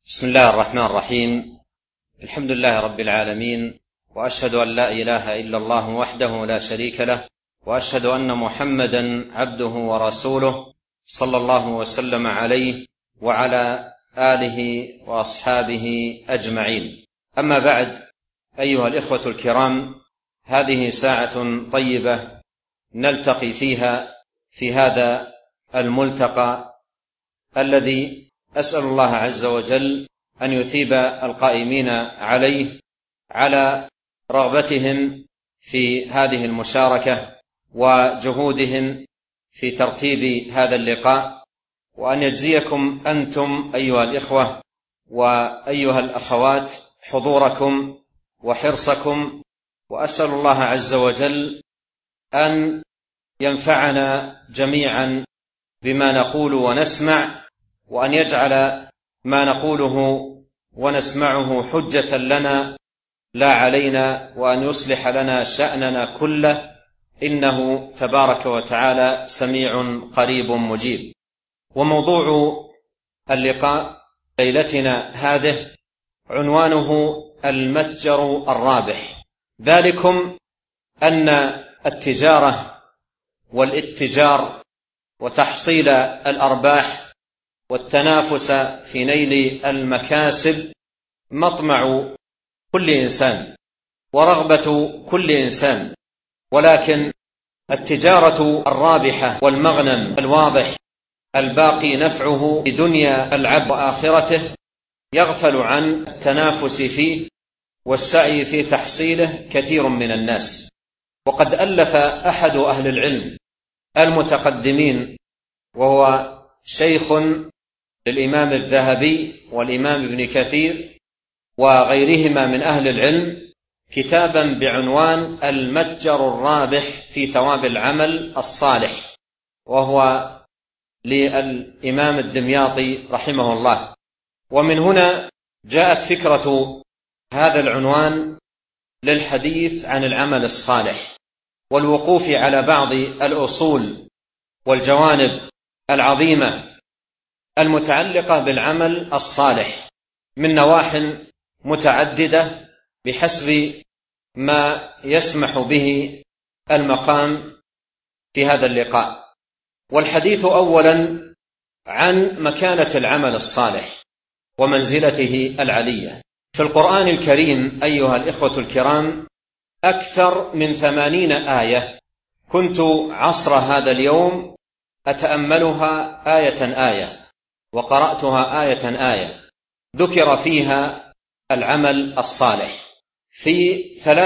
بسم الله الرحمن الرحيم. الحمد لله رب العالمين، وأشهد أن لا إله إلا الله وحده لا شريك له، وأشهد أن محمدا عبده ورسوله صلى الله وسلم عليه وعلى آله وأصحابه أجمعين. أما بعد، أيها الإخوة الكرام، هذه ساعة طيبة نلتقي فيها في هذا الملتقى الذي أسأل الله عز وجل أن يثيب القائمين عليه على رغبتهم في هذه المشاركة وجهودهم في ترتيب هذا اللقاء، وأن يجزيكم أنتم أيها الإخوة وأيها الأخوات حضوركم وحرصكم، وأسأل الله عز وجل أن ينفعنا جميعا بما نقول ونسمع، وأن يجعل ما نقوله ونسمعه حجة لنا لا علينا، وأن يصلح لنا شأننا كله، إنه تبارك وتعالى سميع قريب مجيب. وموضوع اللقاء ليلتنا هذه عنوانه المتجر الرابح، ذلكم أن التجارة والاتجار وتحصيل الأرباح والتنافس في نيل المكاسب مطمع كل إنسان ورغبة كل إنسان، ولكن التجارة الرابحة والمغنم الواضح الباقي نفعه في دنيا العبد وآخرته يغفل عن التنافس فيه والسعي في تحصيله كثير من الناس. وقد ألف أحد أهل العلم المتقدمين، وهو شيخ للإمام الذهبي والإمام ابن كثير وغيرهما من أهل العلم، كتابا بعنوان المتجر الرابح في ثواب العمل الصالح، وهو للإمام الدمياطي رحمه الله. ومن هنا جاءت فكرة هذا العنوان للحديث عن العمل الصالح والوقوف على بعض الأصول والجوانب العظيمة المتعلقة بالعمل الصالح من نواح متعددة بحسب ما يسمح به المقام في هذا اللقاء. والحديث أولا عن مكانة العمل الصالح ومنزلته العلية في القرآن الكريم. أيها الإخوة الكرام، أكثر من 80 آية كنت عصر هذا اليوم أتأملها آية آية، وقرأتها آية آية، ذكر فيها العمل الصالح. في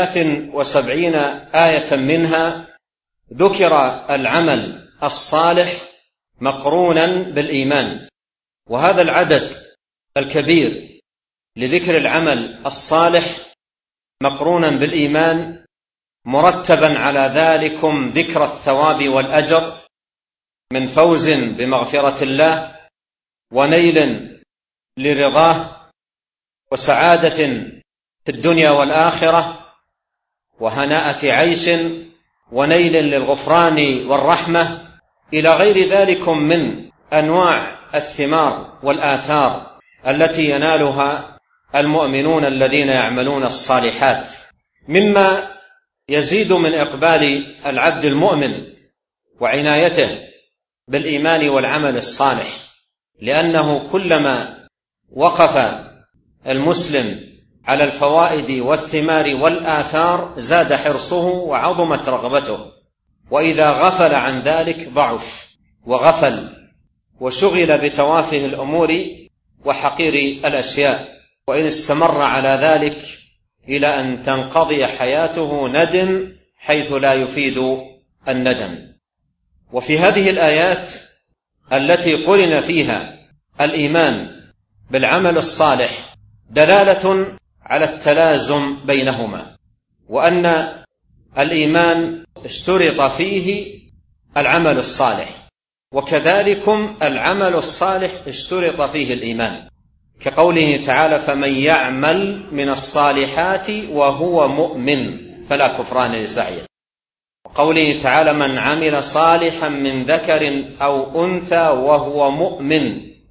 73 آية منها ذكر العمل الصالح مقرونا بالإيمان، وهذا العدد الكبير لذكر العمل الصالح مقرونا بالإيمان مرتبا على ذلكم ذكر الثواب والأجر من فوز بمغفرة الله ونيل لرضاه وسعادة في الدنيا والآخرة وهناءة عيش ونيل للغفران والرحمة إلى غير ذلكم من أنواع الثمار والآثار التي ينالها المؤمنون الذين يعملون الصالحات، مما يزيد من إقبال العبد المؤمن وعنايته بالإيمان والعمل الصالح، لأنه كلما وقف المسلم على الفوائد والثمار والآثار زاد حرصه وعظمت رغبته، وإذا غفل عن ذلك ضعف وغفل وشغل بتوافه الأمور وحقير الأشياء، وإن استمر على ذلك إلى أن تنقضي حياته ندم حيث لا يفيد الندم. وفي هذه الآيات التي قرن فيها الإيمان بالعمل الصالح دلالة على التلازم بينهما، وأن الإيمان اشترط فيه العمل الصالح، وكذلكم العمل الصالح اشترط فيه الإيمان، كقوله تعالى: فمن يعمل من الصالحات وهو مؤمن فلا كفران لسعيه، وقوله تعالى: من عمل صالحا من ذكر أو أنثى وهو مؤمن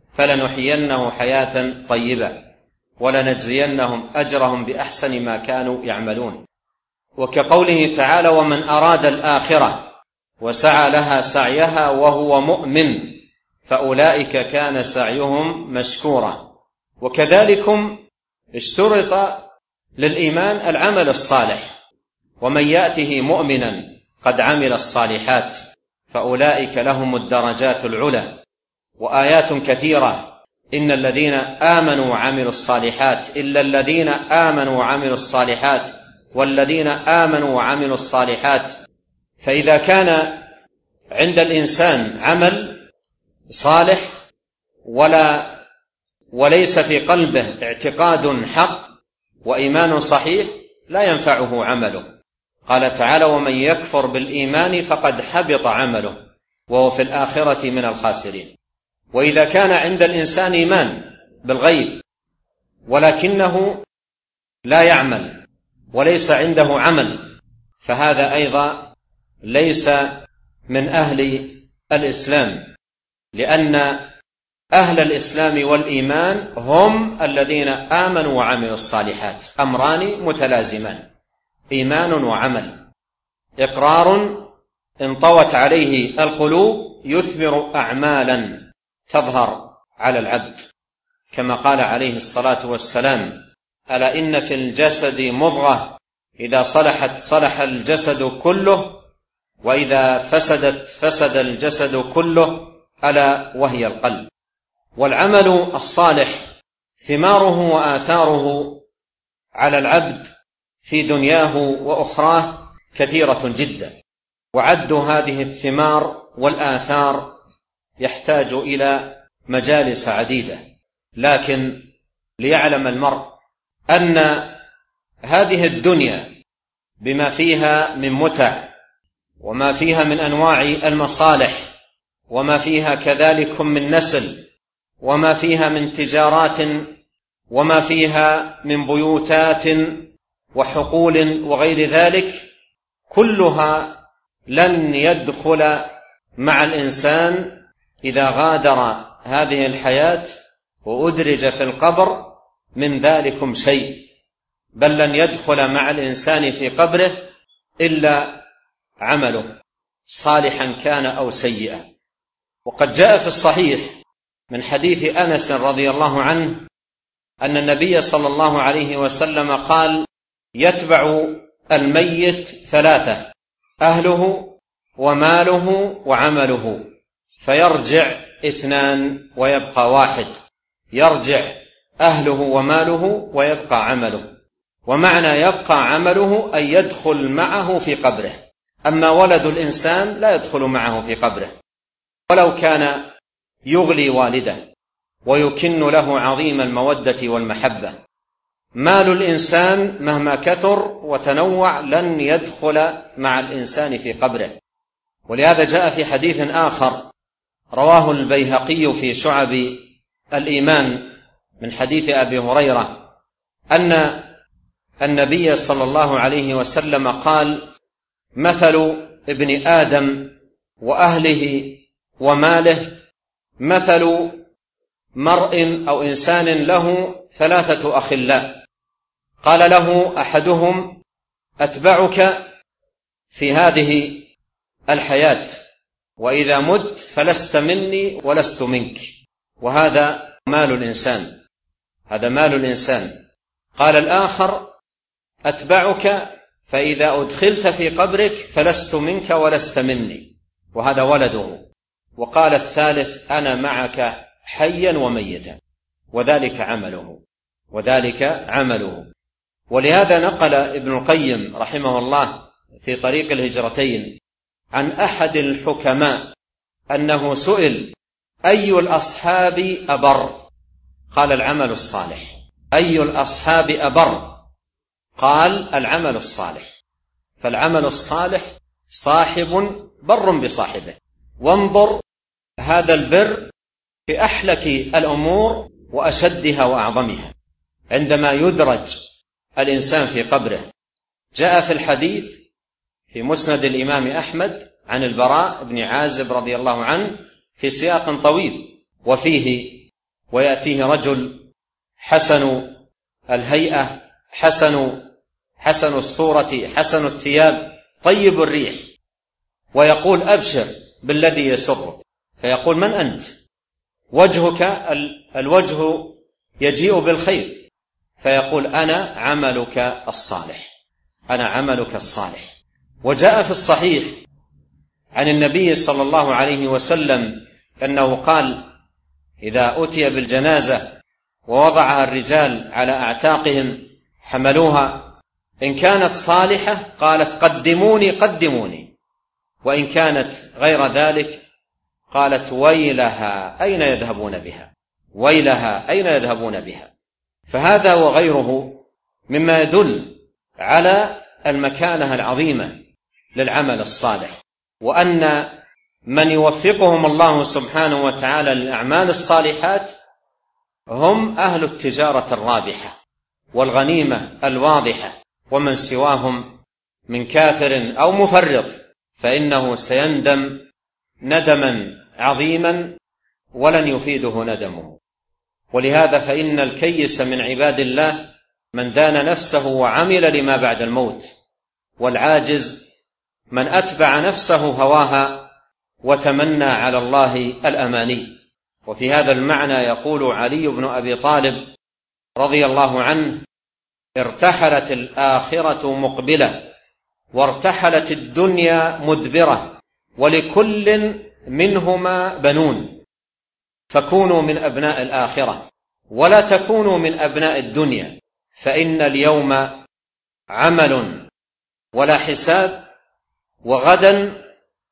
فلنحيينه حياة طيبة ولنجزينهم أجرهم بأحسن ما كانوا يعملون. وكقوله تعالى: ومن أراد الآخرة وسعى لها سعيها وهو مؤمن فأولئك كان سعيهم مشكورا. وكذلكم اشترط للإيمان العمل الصالح: ومن يأته مؤمنا قد عمل الصالحات فأولئك لهم الدرجات العلى. وآيات كثيرة: إن الذين آمنوا وعملوا الصالحات إلا الذين آمنوا وعملوا الصالحات والذين آمنوا وعملوا الصالحات. فإذا كان عند الإنسان عمل صالح وليس في قلبه اعتقاد حق وإيمان صحيح لا ينفعه عمله. قال تعالى: ومن يكفر بالإيمان فقد حبط عمله وهو في الآخرة من الخاسرين. وإذا كان عند الإنسان إيمان بالغيب ولكنه لا يعمل وليس عنده عمل، فهذا أيضا ليس من أهل الإسلام، لأن أهل الإسلام والإيمان هم الذين آمنوا وعملوا الصالحات، أمران متلازمان: إيمان وعمل. إقرار انطوت عليه القلوب يثمر أعمالا تظهر على العبد، كما قال عليه الصلاة والسلام: ألا إن في الجسد مضغة إذا صلحت صلح الجسد كله وإذا فسدت فسد الجسد كله ألا وهي القلب. والعمل الصالح ثماره وآثاره على العبد في دنياه وأخراه كثيرة جدا، وعد هذه الثمار والآثار يحتاج إلى مجالس عديدة. لكن ليعلم المرء أن هذه الدنيا بما فيها من متع وما فيها من أنواع المصالح وما فيها كذلك من نسل وما فيها من تجارات وما فيها من بيوتات وحقول وغير ذلك، كلها لن يدخل مع الإنسان إذا غادر هذه الحياة وأدرج في القبر من ذلكم شيء، بل لن يدخل مع الإنسان في قبره إلا عمله صالحا كان أو سيئا. وقد جاء في الصحيح من حديث أنس رضي الله عنه أن النبي صلى الله عليه وسلم قال: يتبع الميت ثلاثة: أهله وماله وعمله، فيرجع اثنان ويبقى واحد. يرجع أهله وماله ويبقى عمله. ومعنى يبقى عمله أن يدخل معه في قبره. أما ولد الإنسان لا يدخل معه في قبره ولو كان يغلي والده ويكن له عظيم المودة والمحبة. مال الإنسان مهما كثر وتنوع لن يدخل مع الإنسان في قبره. ولهذا جاء في حديث آخر رواه البيهقي في شعب الإيمان من حديث أبي هريرة أن النبي صلى الله عليه وسلم قال: مثل ابن آدم وأهله وماله مثل مرء أو إنسان له ثلاثة أخلاء، قال له أحدهم: أتبعك في هذه الحياة، وإذا مت فلست مني ولست منك. وهذا مال الإنسان، هذا مال الإنسان. قال الآخر: أتبعك فإذا أدخلت في قبرك فلست منك ولست مني، وهذا ولده. وقال الثالث: أنا معك حيا وميتا، وذلك عمله. ولهذا نقل ابن القيم رحمه الله في طريق الهجرتين عن أحد الحكماء أنه سئل: أي الأصحاب أبر؟ قال: العمل الصالح. أي الأصحاب أبر؟ قال: العمل الصالح. فالعمل الصالح صاحب بر بصاحبه. وانظر هذا البر في أحلك الأمور وأشدها وأعظمها عندما يدرج الإنسان في قبره. جاء في الحديث في مسند الإمام أحمد عن البراء بن عازب رضي الله عنه في سياق طويل، وفيه ويأتيه رجل حسن الهيئة، حسن الصورة، حسن الثياب، طيب الريح، ويقول أبشر بالذي يسرك، فيقول من أنت؟ وجهك الوجه يجيء بالخير، فيقول أنا عملك الصالح، أنا عملك الصالح. وجاء في الصحيح عن النبي صلى الله عليه وسلم أنه قال: إذا أتي بالجنازة ووضعها الرجال على أعتاقهم حملوها، إن كانت صالحة قالت قدموني قدموني، وإن كانت غير ذلك قالت ويلها أين يذهبون بها، ويلها أين يذهبون بها. فهذا وغيره مما يدل على المكانة العظيمة للعمل الصالح، وأن من يوفقهم الله سبحانه وتعالى للأعمال الصالحات هم أهل التجارة الرابحة والغنيمة الواضحة، ومن سواهم من كافر أو مفرط فإنه سيندم ندما عظيما ولن يفيده ندمه. ولهذا فإن الكيس من عباد الله من دان نفسه وعمل لما بعد الموت، والعاجز من أتبع نفسه هواها وتمنى على الله الأماني. وفي هذا المعنى يقول علي بن أبي طالب رضي الله عنه: ارتحلت الآخرة مقبلة وارتحلت الدنيا مدبرة، ولكل منهما بنون، فكونوا من أبناء الآخرة ولا تكونوا من أبناء الدنيا، فإن اليوم عمل ولا حساب، وغدا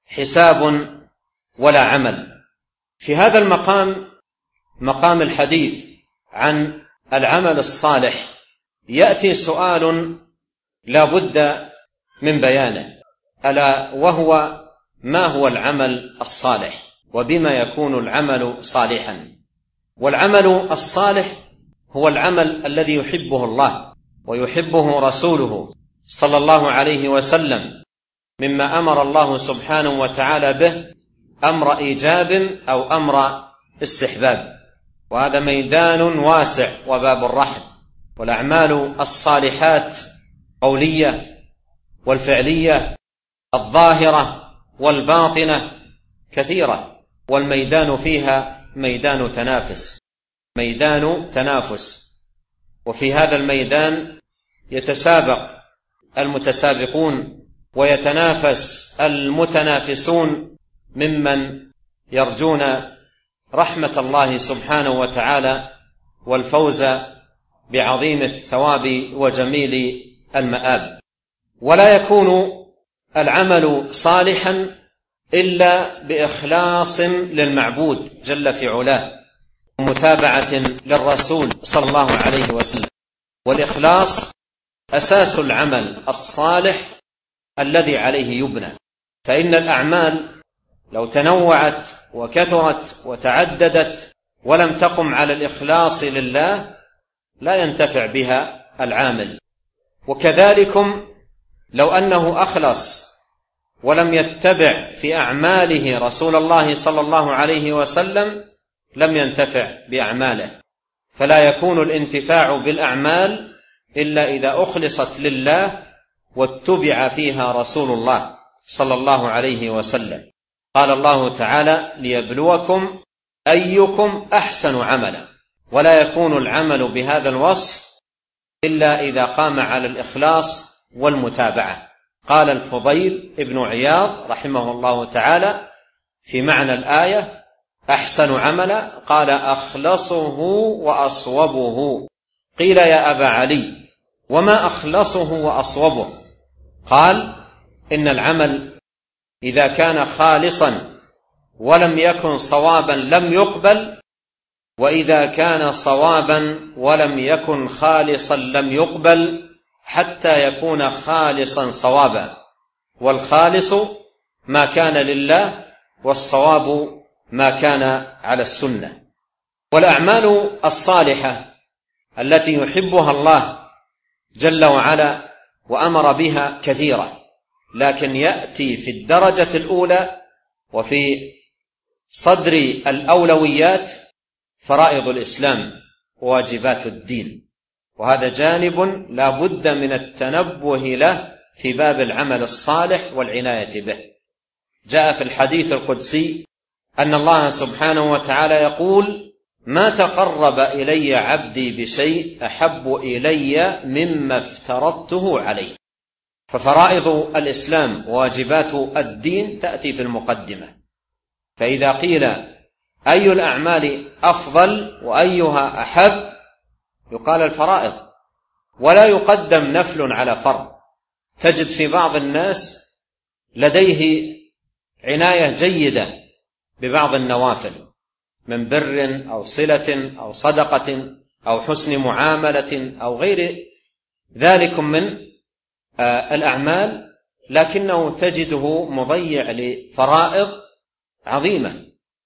حساب ولا عمل. في هذا المقام، مقام الحديث عن العمل الصالح، يأتي سؤال لا بد من بيانه، ألا وهو: ما هو العمل الصالح؟ وبما يكون العمل صالحا؟ والعمل الصالح هو العمل الذي يحبه الله ويحبه رسوله صلى الله عليه وسلم، مما أمر الله سبحانه وتعالى به أمر إيجاب أو أمر استحباب، وهذا ميدان واسع وباب الرحم. والأعمال الصالحات قولية والفعلية، الظاهرة والباطنة، كثيرة، والميدان فيها ميدان تنافس. وفي هذا الميدان يتسابق المتسابقون ويتنافس المتنافسون ممن يرجون رحمة الله سبحانه وتعالى والفوز بعظيم الثواب وجميل المآب. ولا يكون العمل صالحا إلا بإخلاص للمعبود جل في علاه، ومتابعة للرسول صلى الله عليه وسلم. والإخلاص أساس العمل الصالح الذي عليه يبنى. فإن الأعمال لو تنوعت وكثرت وتعددت ولم تقم على الإخلاص لله لا ينتفع بها العامل. وكذلكم لو أنه أخلص ولم يتبع في أعماله رسول الله صلى الله عليه وسلم لم ينتفع بأعماله. فلا يكون الانتفاع بالأعمال إلا إذا أخلصت لله واتبع فيها رسول الله صلى الله عليه وسلم. قال الله تعالى: ليبلوكم أيكم أحسن عملا. ولا يكون العمل بهذا الوصف إلا إذا قام على الإخلاص والمتابعة. قال الفضيل ابن عياض رحمه الله تعالى في معنى الآية: أحسن عملا، قال: أخلصه وأصوبه. قيل: يا أبا علي، وما أخلصه وأصوبه؟ قال: إن العمل إذا كان خالصا ولم يكن صوابا لم يقبل، وإذا كان صوابا ولم يكن خالصا لم يقبل، حتى يكون خالصا صوابا. والخالص ما كان لله، والصواب ما كان على السنة. والأعمال الصالحة التي يحبها الله جل وعلا وأمر بها كثيرة، لكن يأتي في الدرجة الأولى وفي صدر الأولويات فرائض الإسلام وواجبات الدين، وهذا جانب لا بد من التنبه له في باب العمل الصالح والعناية به. جاء في الحديث القدسي أن الله سبحانه وتعالى يقول: ما تقرب إلي عبدي بشيء أحب إلي مما افترضته عليه. ففرائض الإسلام وواجبات الدين تأتي في المقدمة. فإذا قيل أي الأعمال أفضل وأيها أحب يقال الفرائض، ولا يقدم نفل على فرض. تجد في بعض الناس لديه عناية جيدة ببعض النوافل من بر أو صلة أو صدقة أو حسن معاملة أو غير ذلك من الأعمال، لكنه تجده مضيع لفرائض عظيمة،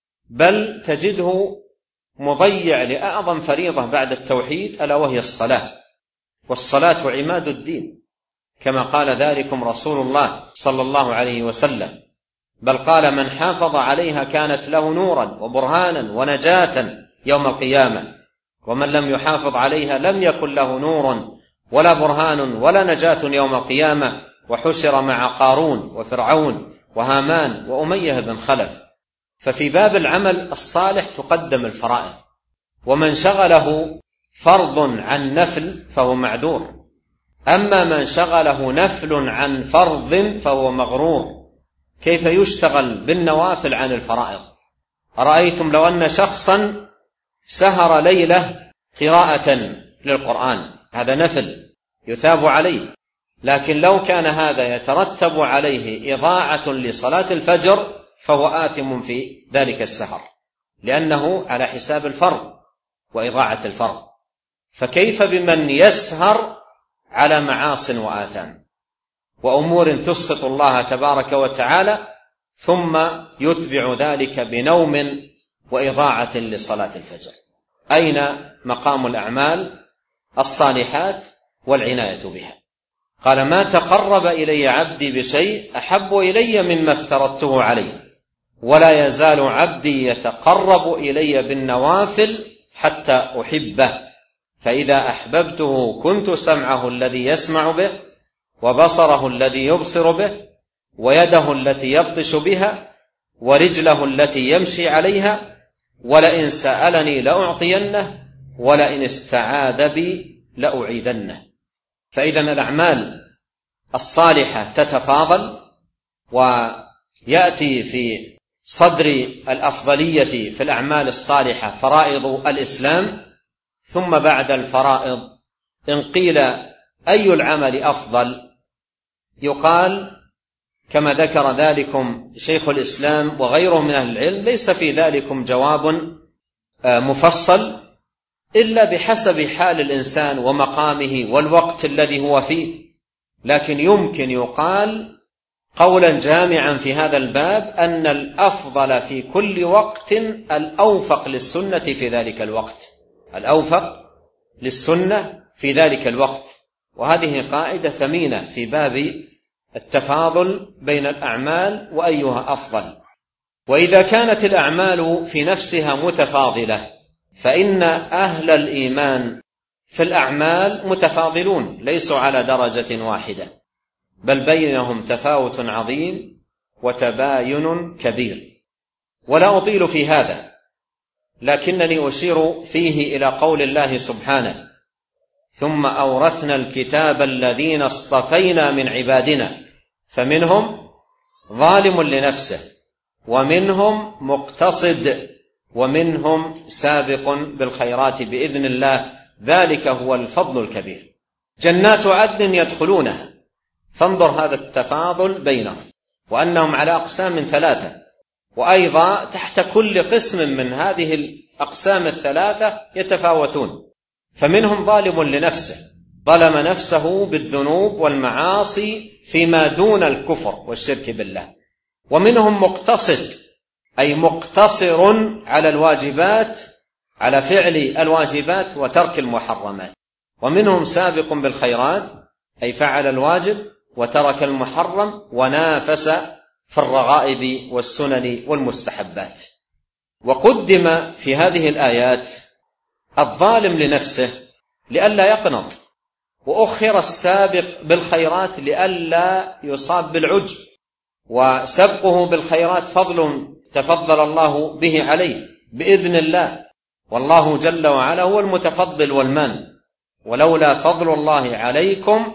بل تجده مضيع لأعظم فريضة بعد التوحيد ألا وهي الصلاة، والصلاة عماد الدين كما قال ذلكم رسول الله صلى الله عليه وسلم، بل قال: من حافظ عليها كانت له نورا وبرهانا ونجاة يوم القيامة، ومن لم يحافظ عليها لم يكن له نور ولا برهان ولا نجاة يوم القيامة، وحشر مع قارون وفرعون وهامان وأمية بن خلف. ففي باب العمل الصالح تقدم الفرائض، ومن شغله فرض عن نفل فهو معذور، أما من شغله نفل عن فرض فهو مغرور. كيف يشتغل بالنوافل عن الفرائض؟ أرأيتم لو أن شخصا سهر ليلة قراءة للقرآن، هذا نفل يثاب عليه، لكن لو كان هذا يترتب عليه إضاعة لصلاة الفجر فهو آثم في ذلك السهر، لأنه على حساب الفرض وإضاعة الفرض. فكيف بمن يسهر على معاص وآثام وأمور تسخط الله تبارك وتعالى، ثم يتبع ذلك بنوم وإضاعة لصلاة الفجر؟ أين مقام الأعمال الصالحات والعناية بها؟ قال: ما تقرب إلي عبدي بشيء أحب إلي مما افترضته عليه، ولا يزال عبدي يتقرب إلي بالنوافل حتى أحبه، فإذا أحببته كنت سمعه الذي يسمع به، وبصره الذي يبصر به، ويده التي يبطش بها، ورجله التي يمشي عليها، ولئن سألني لأعطينه، ولئن استعاذ بي لأعيذنه. فإذا الأعمال الصالحة تتفاضل، ويأتي في صدر الأفضلية في الأعمال الصالحة فرائض الإسلام، ثم بعد الفرائض إن قيل أي العمل أفضل يقال كما ذكر ذلكم شيخ الإسلام وغيره من أهل العلم: ليس في ذلكم جواب مفصل إلا بحسب حال الإنسان ومقامه والوقت الذي هو فيه، لكن يمكن يقال قولا جامعا في هذا الباب أن الأفضل في كل وقت الأوفق للسنة في ذلك الوقت، الأوفق للسنة في ذلك الوقت. وهذه قاعدة ثمينة في باب التفاضل بين الأعمال وأيها أفضل. وإذا كانت الأعمال في نفسها متفاضلة فإن أهل الإيمان في الأعمال متفاضلون، ليسوا على درجة واحدة، بل بينهم تفاوت عظيم وتباين كبير. ولا أطيل في هذا، لكنني أشير فيه إلى قول الله سبحانه: ثم أورثنا الكتاب الذين اصطفينا من عبادنا فمنهم ظالم لنفسه ومنهم مقتصد ومنهم سابق بالخيرات بإذن الله ذلك هو الفضل الكبير. جنات عدن يدخلونها. فانظر هذا التفاضل بينهم، وأنهم على أقسام ثلاثة، وأيضا تحت كل قسم من هذه الأقسام الثلاثة يتفاوتون. فمنهم ظالم لنفسه، ظلم نفسه بالذنوب والمعاصي فيما دون الكفر والشرك بالله. ومنهم مقتصد، أي مقتصر على الواجبات، على فعل الواجبات وترك المحرمات. ومنهم سابق بالخيرات، أي فعل الواجب وترك المحرم ونافس في الرغائب والسنن والمستحبات. وقدم في هذه الآيات الظالم لنفسه لئلا يقنط، وأخر السابق بالخيرات لئلا يصاب بالعجب، وسبقه بالخيرات فضل تفضل الله به عليه بإذن الله، والله جل وعلا هو المتفضل والمن، ولولا فضل الله عليكم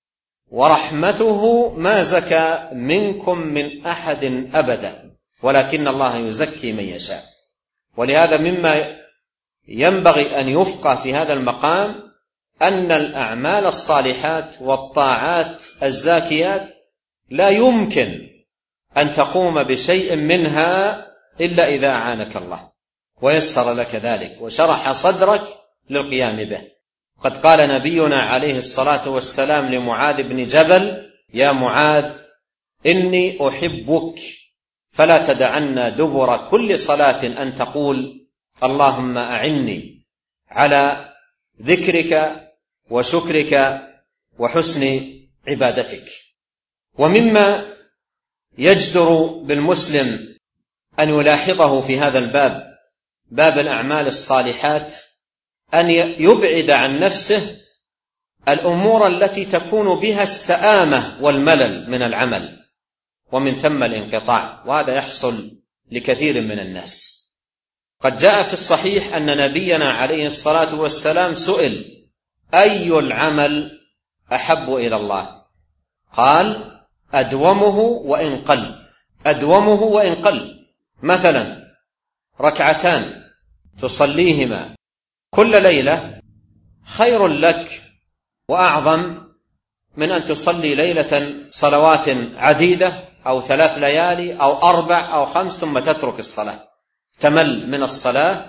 ورحمته ما زكى منكم من أحد أبدا ولكن الله يزكي من يشاء. ولهذا مما ينبغي أن يفقه في هذا المقام أن الأعمال الصالحات والطاعات الزاكيات لا يمكن أن تقوم بشيء منها إلا إذا أعانك الله ويسر لك ذلك وشرح صدرك للقيام به. قد قال نبينا عليه الصلاة والسلام لمعاذ بن جبل: يا معاذ إني أحبك فلا تدعنا دبر كل صلاة أن تقول اللهم أعني على ذكرك وشكرك وحسن عبادتك. ومما يجدر بالمسلم أن يلاحظه في هذا الباب، باب الأعمال الصالحات، أن يبعد عن نفسه الأمور التي تكون بها السآمة والملل من العمل، ومن ثم الانقطاع، وهذا يحصل لكثير من الناس. قد جاء في الصحيح أن نبينا عليه الصلاة والسلام سئل: أي العمل أحب إلى الله؟ قال: أدومه وإن قل. أدومه وإن قل. مثلا ركعتان تصليهما كل ليلة خير لك وأعظم من أن تصلي ليلة صلوات عديدة أو 3 ليالي أو 4 أو 5 ثم تترك الصلاة، تمل من الصلاة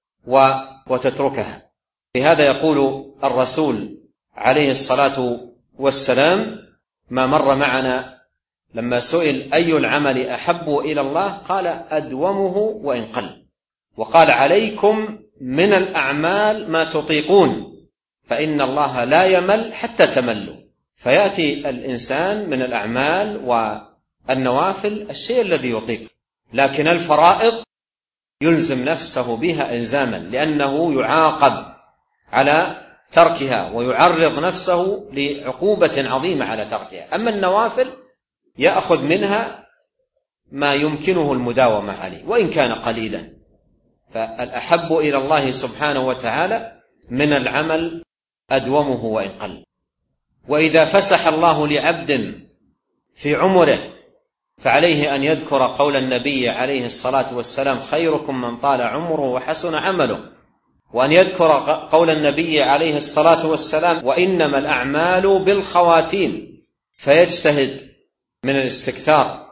وتتركها. لهذا يقول الرسول عليه الصلاة والسلام: ما مر معنا لما سئل أي العمل أحب إلى الله قال: أدومه وإن قل. وقال: عليكم من الأعمال ما تطيقون فإن الله لا يمل حتى تملوا. فيأتي الإنسان من الأعمال والنوافل الشيء الذي يطيق، لكن الفرائض يلزم نفسه بها إلزاما، لأنه يعاقب على تركها ويعرض نفسه لعقوبة عظيمة على تركها. أما النوافل يأخذ منها ما يمكنه المداومة عليه وإن كان قليلا. فالأحب إلى الله سبحانه وتعالى من العمل أدومه وإن قل. وإذا فسح الله لعبد في عمره فعليه أن يذكر قول النبي عليه الصلاة والسلام: خيركم من طال عمره وحسن عمله، وأن يذكر قول النبي عليه الصلاة والسلام: وإنما الأعمال بالخواتيم، فيجتهد من الاستكثار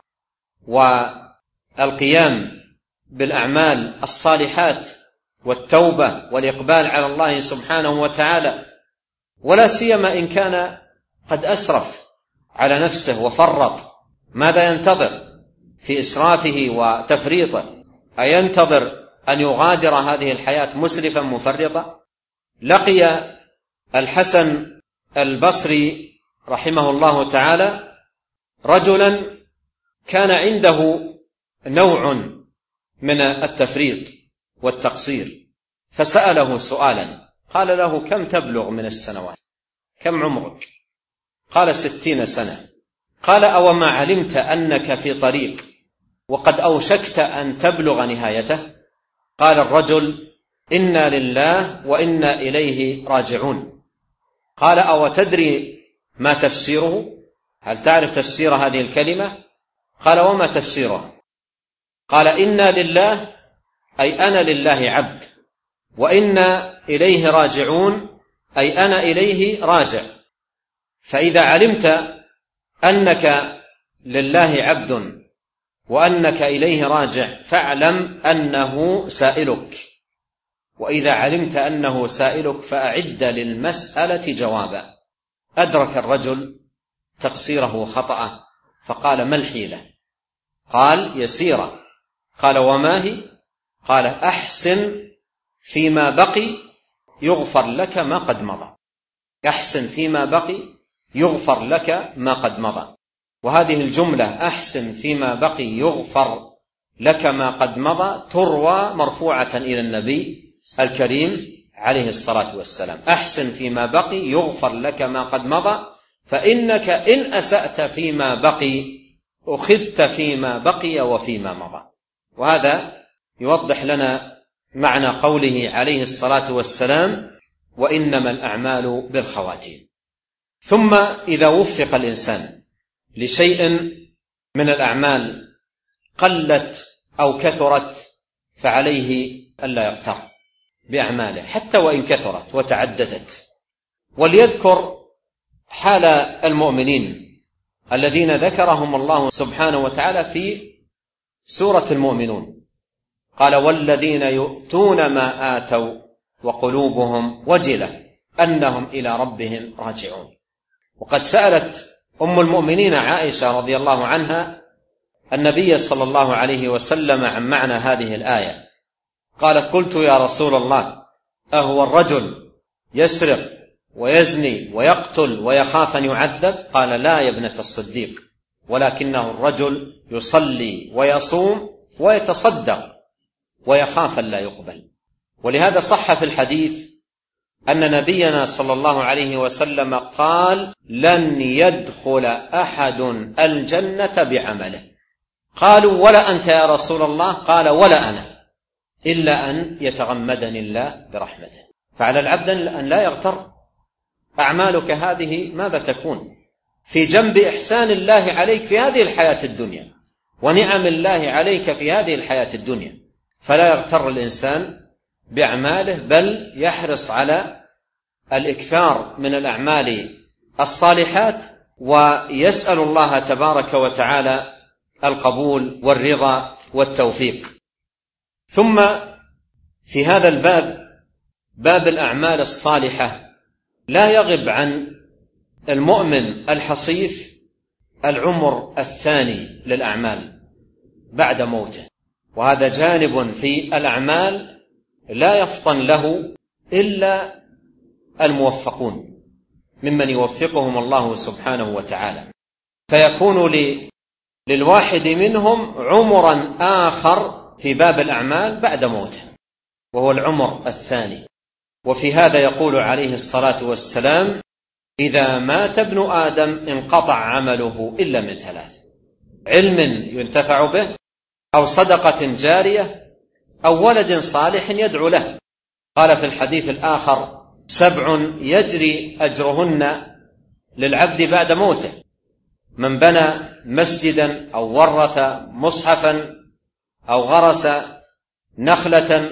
والقيام بالأعمال الصالحات والتوبة والإقبال على الله سبحانه وتعالى، ولا سيما إن كان قد أسرف على نفسه وفرط. ماذا ينتظر في إسرافه وتفريطه؟ أينتظر أن يغادر هذه الحياة مسرفا مفرطا؟ لقي الحسن البصري رحمه الله تعالى رجلا كان عنده نوع من التفريط والتقصير، فسأله سؤالا، قال له: كم تبلغ من السنوات؟ كم عمرك؟ قال: 60 سنة. قال: أوما علمت أنك في طريق وقد أوشكت أن تبلغ نهايته؟ قال الرجل: إنا لله وإنا إليه راجعون. قال: أو تدري ما تفسيره؟ هل تعرف تفسير هذه الكلمة؟ قال: وما تفسيره؟ قال: إنا لله أي أنا لله عبد، وإنا إليه راجعون أي أنا إليه راجع. فإذا علمت أنك لله عبد وأنك إليه راجع فاعلم أنه سائلك، وإذا علمت أنه سائلك فأعد للمسألة جوابا. أدرك الرجل تقصيره وخطأه فقال: ما الحيلة؟ قال: يسيرة. قال: وما هي؟ قال: أحسن فيما بقي يغفر لك ما قد مضى. أحسن فيما بقي يغفر لك ما قد مضى. وهذه الجملة أحسن فيما بقي يغفر لك ما قد مضى تروى مرفوعة إلى النبي الكريم عليه الصلاة والسلام: أحسن فيما بقي يغفر لك ما قد مضى، فإنك إن أسأت فيما بقي أخذت فيما بقي وفيما مضى. وهذا يوضح لنا معنى قوله عليه الصلاة والسلام: وإنما الأعمال بالخواتيم. ثم إذا وفق الإنسان لشيء من الأعمال قلت أو كثرت فعليه ألا يغتر بأعماله حتى وإن كثرت وتعددت. وليذكر حال المؤمنين الذين ذكرهم الله سبحانه وتعالى في سورة المؤمنون، قال: والذين يؤتون ما آتوا وقلوبهم وجلة أنهم إلى ربهم راجعون. وقد سألت أم المؤمنين عائشة رضي الله عنها النبي صلى الله عليه وسلم عن معنى هذه الآية، قالت: قلت يا رسول الله أهو الرجل يسرق ويزني ويقتل ويخاف أن يعذب؟ قال: لا يا ابنة الصديق، ولكنه الرجل يصلي ويصوم ويتصدق ويخاف أن لا يقبل. ولهذا صح في الحديث أن نبينا صلى الله عليه وسلم قال: لن يدخل أحد الجنة بعمله. قالوا: ولا أنت يا رسول الله؟ قال: ولا أنا، إلا أن يتغمدني الله برحمته. فعلى العبد أن لا يغتر. أعمالك هذه ماذا تكون في جنب إحسان الله عليك في هذه الحياة الدنيا ونعم الله عليك في هذه الحياة الدنيا؟ فلا يغتر الإنسان بأعماله، بل يحرص على الإكثار من الأعمال الصالحات، ويسأل الله تبارك وتعالى القبول والرضا والتوفيق. ثم في هذا الباب، باب الأعمال الصالحة، لا يغب عن المؤمن الحصيف العمر الثاني للأعمال بعد موته. وهذا جانب في الأعمال لا يفطن له إلا الموفقون ممن يوفقهم الله سبحانه وتعالى، فيكون للواحد منهم عمرا آخر في باب الأعمال بعد موته، وهو العمر الثاني. وفي هذا يقول عليه الصلاة والسلام: إذا مات ابن آدم انقطع عمله إلا من ثلاث: علم ينتفع به، أو صدقة جارية، أو ولد صالح يدعو له. قال في الحديث الآخر: 7 يجري أجرهن للعبد بعد موته: من بنى مسجدا، أو ورث مصحفا، أو غرس نخلة،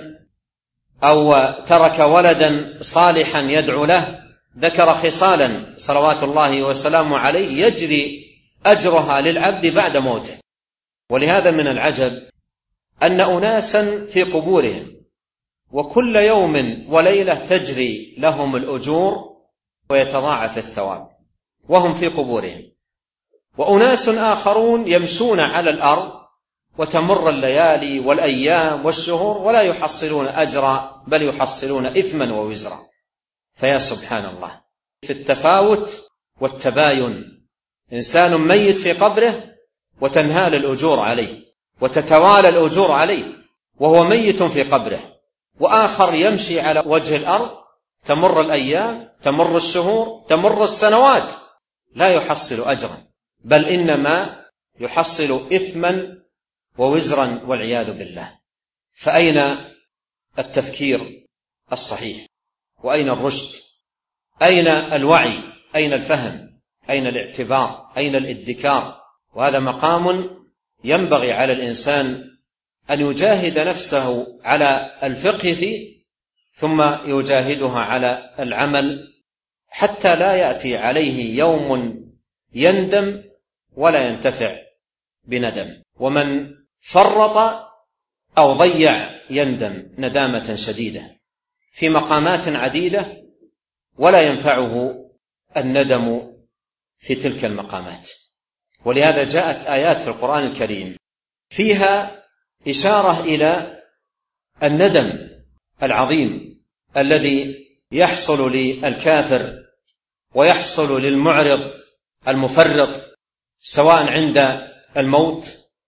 أو ترك ولدا صالحا يدعو له. ذكر خصالا صلوات الله وسلامه عليه يجري أجرها للعبد بعد موته. ولهذا من العجب أن أناسا في قبورهم وكل يوم وليلة تجري لهم الأجور ويتضاعف الثواب وهم في قبورهم، وأناس آخرون يمشون على الأرض وتمر الليالي والأيام والشهور ولا يحصلون أجرا، بل يحصلون إثما ووزرا. فيا سبحان الله في التفاوت والتباين، إنسان ميت في قبره وتنهال الأجور عليه وتتوالى الأجور عليه وهو ميت في قبره، وآخر يمشي على وجه الأرض، تمر الأيام، تمر الشهور، تمر السنوات، لا يحصل أجرا، بل إنما يحصل إثما ووزرا والعياذ بالله. فأين التفكير الصحيح؟ وأين الرشد؟ أين الوعي؟ أين الفهم؟ أين الاعتبار؟ أين الادكار؟ وهذا مقام ينبغي على الإنسان أن يجاهد نفسه على الفقه فيه، ثم يجاهدها على العمل، حتى لا يأتي عليه يوم يندم ولا ينتفع بندم. ومن فرط أو ضيع يندم ندامة شديدة في مقامات عديدة، ولا ينفعه الندم في تلك المقامات. ولهذا جاءت آيات في القرآن الكريم فيها إشارة إلى الندم العظيم الذي يحصل للكافر ويحصل للمعرض المفرط، سواء عند الموت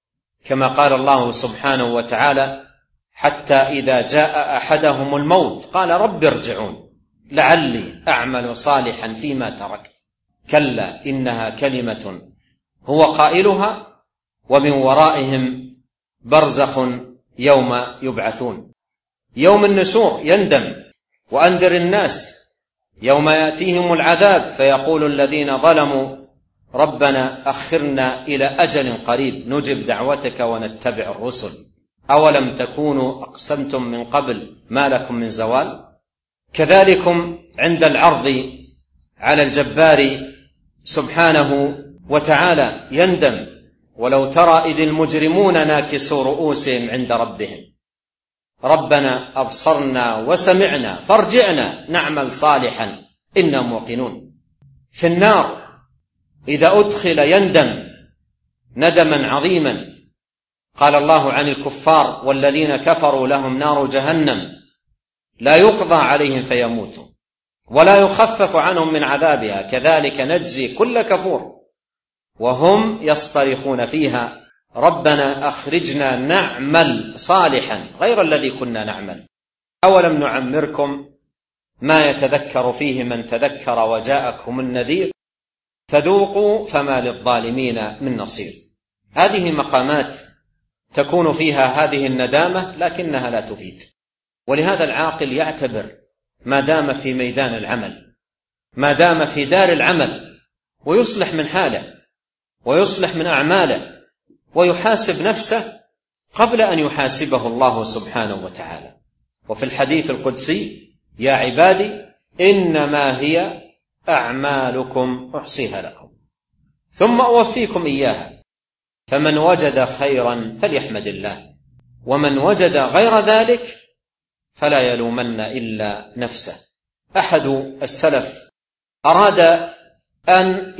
كما قال الله سبحانه وتعالى: حتى إذا جاء أحدهم الموت قال رب ارجعون لعلي أعمل صالحا فيما تركت كلا إنها كلمة هو قائلها ومن ورائهم برزخ يوم يبعثون. يوم النشور يندم: وأنذر الناس يوم يأتيهم العذاب فيقول الذين ظلموا ربنا أخرنا إلى أجل قريب نجب دعوتك ونتبع الرسل أولم تكونوا أقسمتم من قبل ما لكم من زوال. كذلكم عند العرض على الجبار سبحانه وتعالى يندم: ولو ترى إذ المجرمون ناكسوا رؤوسهم عند ربهم ربنا أبصرنا وسمعنا فارجعنا نعمل صالحا إنا موقنون. في النار إذا أدخل يندم ندما عظيما. قال الله عن الكفار: والذين كفروا لهم نار جهنم لا يقضى عليهم فيموتوا ولا يخفف عنهم من عذابها كذلك نجزي كل كفور وهم يصطرخون فيها ربنا أخرجنا نعمل صالحا غير الذي كنا نعمل أولم نعمركم ما يتذكر فيه من تذكر وجاءكم النذير فذوقوا فما للظالمين من نصير. هذه مقامات تكون فيها هذه الندامة لكنها لا تفيد. ولهذا العاقل يعتبر ما دام في ميدان العمل، ما دام في دار العمل، ويصلح من حاله ويصلح من أعماله ويحاسب نفسه قبل أن يحاسبه الله سبحانه وتعالى. وفي الحديث القدسي: يا عبادي إنما هي أعمالكم أحصيها لكم ثم أوفيكم إياها فمن وجد خيرا فليحمد الله ومن وجد غير ذلك فلا يلومن إلا نفسه. أحد السلف أراد أن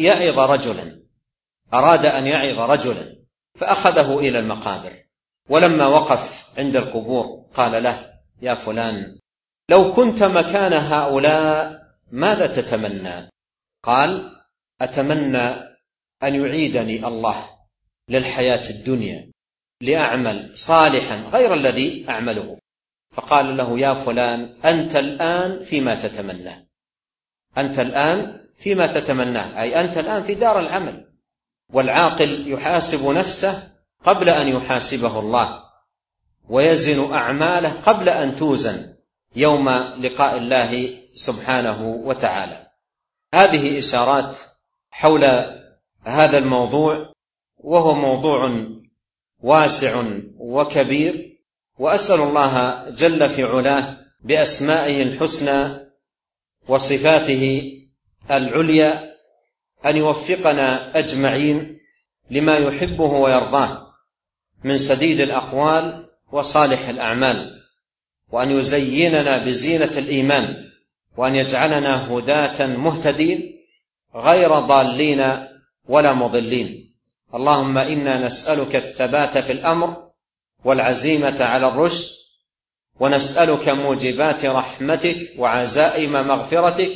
يعظ رجلا فأخذه إلى المقابر، ولما وقف عند القبور قال له: يا فلان لو كنت مكان هؤلاء ماذا تتمنى؟ قال: أتمنى أن يعيدني الله للحياة الدنيا لأعمل صالحا غير الذي أعمله. فقال له: يا فلان أنت الآن فيما تتمنى، أنت الآن فيما تتمنى، أي أنت الآن في دار العمل. والعاقل يحاسب نفسه قبل أن يحاسبه الله، ويزن أعماله قبل أن توزن يوم لقاء الله سبحانه وتعالى. هذه إشارات حول هذا الموضوع، وهو موضوع واسع وكبير، وأسأل الله جل في علاه بأسمائه الحسنى وصفاته العليا أن يوفقنا أجمعين لما يحبه ويرضاه من سديد الأقوال وصالح الأعمال، وأن يزيننا بزينة الإيمان، وأن يجعلنا هداة مهتدين غير ضالين ولا مضلين. اللهم إنا نسألك الثبات في الأمر والعزيمة على الرشد، ونسألك موجبات رحمتك وعزائم مغفرتك،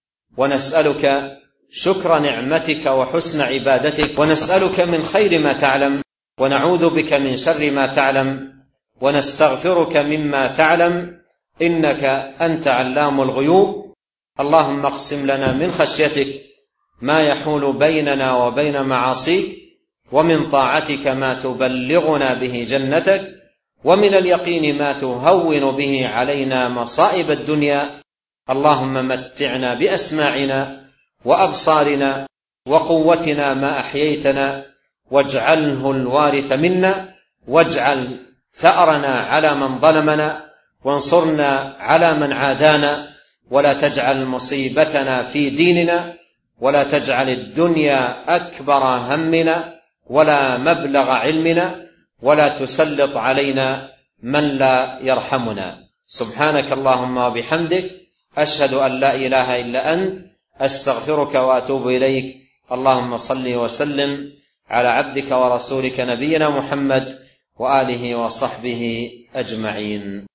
ونسألك شكر نعمتك وحسن عبادتك، ونسألك من خير ما تعلم ونعوذ بك من شر ما تعلم ونستغفرك مما تعلم إنك أنت علام الغيوب. اللهم اقسم لنا من خشيتك ما يحول بيننا وبين معاصيك، ومن طاعتك ما تبلغنا به جنتك، ومن اليقين ما تهون به علينا مصائب الدنيا. اللهم متعنا بأسماعنا وأبصارنا وقوتنا ما أحييتنا، واجعله الوارث منا، واجعل ثأرنا على من ظلمنا، وانصرنا على من عادانا، ولا تجعل مصيبتنا في ديننا، ولا تجعل الدنيا أكبر همنا ولا مبلغ علمنا، ولا تسلط علينا من لا يرحمنا. سبحانك اللهم وبحمدك، أشهد أن لا إله إلا أنت، أستغفرك وأتوب إليك. اللهم صل وسلم على عبدك ورسولك نبينا محمد وآله وصحبه أجمعين.